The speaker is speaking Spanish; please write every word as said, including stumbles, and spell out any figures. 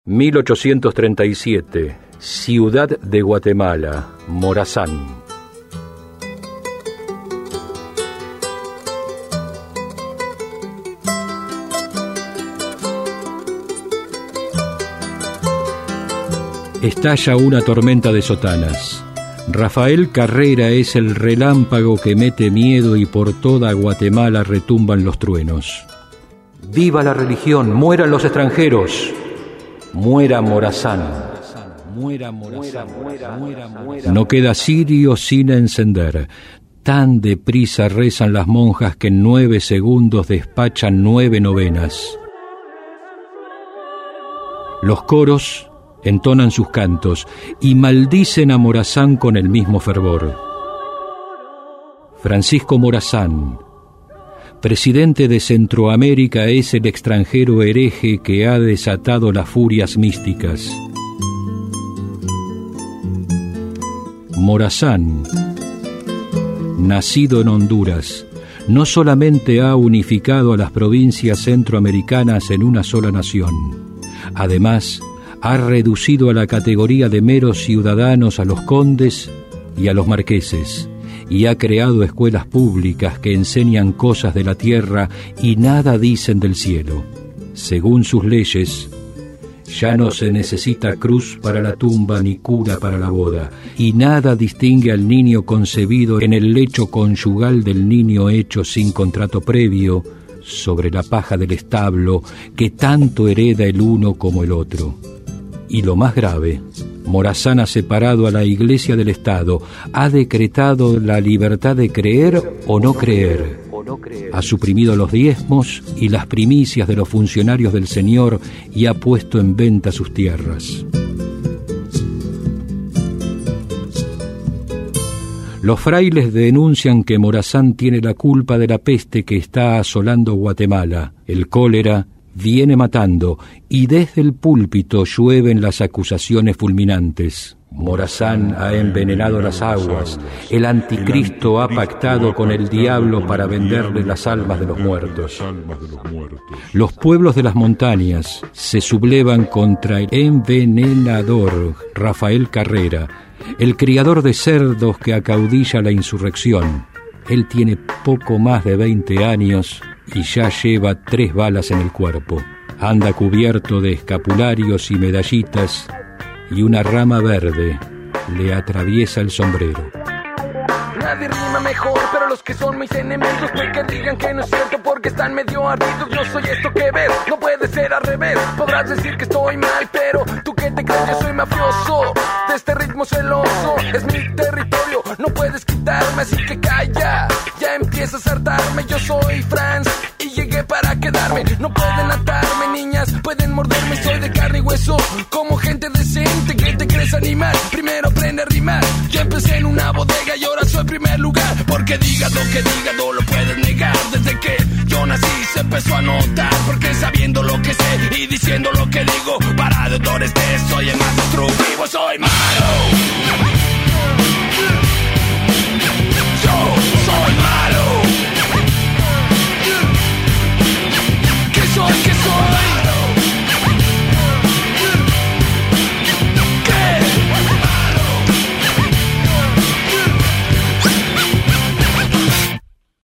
mil ochocientos treinta y siete, Ciudad de Guatemala, Morazán. Estalla una tormenta de sotanas. Rafael Carrera es el relámpago que mete miedo y por toda Guatemala retumban los truenos. ¡Viva la religión! ¡Mueran los extranjeros! ¡Muera Morazán! Muera Morazán. No queda cirio sin encender. Tan deprisa rezan las monjas que en nueve segundos despachan nueve novenas. Los coros entonan sus cantos y maldicen a Morazán con el mismo fervor. Francisco Morazán, presidente de Centroamérica, es el extranjero hereje que ha desatado las furias místicas. Morazán, nacido en Honduras, no solamente ha unificado a las provincias centroamericanas en una sola nación, además ha reducido a la categoría de meros ciudadanos a los condes y a los marqueses, y ha creado escuelas públicas que enseñan cosas de la tierra y nada dicen del cielo. Según sus leyes, ya no se necesita cruz para la tumba ni cura para la boda, y nada distingue al niño concebido en el lecho conyugal del niño hecho sin contrato previo sobre la paja del establo que tanto hereda el uno como el otro. Y lo más grave, Morazán ha separado a la Iglesia del Estado, ha decretado la libertad de creer o no creer, ha suprimido los diezmos y las primicias de los funcionarios del Señor y ha puesto en venta sus tierras. Los frailes denuncian que Morazán tiene la culpa de la peste que está asolando Guatemala, el cólera viene matando, y desde el púlpito llueven las acusaciones fulminantes. Morazán ha envenenado las aguas, el anticristo ha pactado con el diablo para venderle las almas de los muertos. Los pueblos de las montañas se sublevan contra el envenenador Rafael Carrera, el criador de cerdos que acaudilla la insurrección. Él tiene poco más de veinte años y ya lleva tres balas en el cuerpo. Anda cubierto de escapularios y medallitas y una rama verde le atraviesa el sombrero. Nadie rima mejor, pero los que son mis enemigos puede que digan que no es cierto porque están medio ardidos. Yo soy esto que ves, no puede ser al revés. Podrás decir que estoy mal, pero tú que te crees, yo soy mafioso de este ritmo celoso. Es mi territorio, no puedes quitarme, así que calla. Ya empiezas a hartarme, yo soy Franz y llegué para quedarme. No pueden atarme, niñas, pueden morderme. Soy de carne y hueso, como gente decente. ¿Qué te crees animal? Primero aprende a rimar. Yo empecé en una bodega y ahora soy primer lugar. Porque digas lo que digas, no lo puedes negar. Desde que yo nací se empezó a notar. Porque sabiendo lo que sé y diciendo lo que digo, para de donde estés, soy el más destructivo, soy malo.